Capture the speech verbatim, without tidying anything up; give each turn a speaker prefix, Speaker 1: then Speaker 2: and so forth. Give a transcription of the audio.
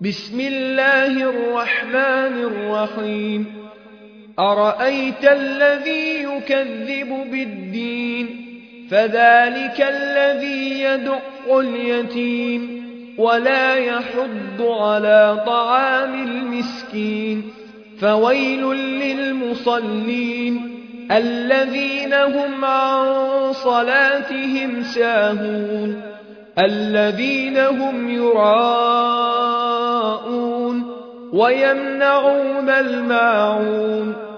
Speaker 1: بسم الله الرحمن الرحيم أرأيت الذي يكذب بالدين فذلك الذي يدع اليتيم ولا يحض على طعام المسكين فويل للمصلين الذين هم عن صلاتهم ساهون الذين هم يراءون ويمنعون الماعون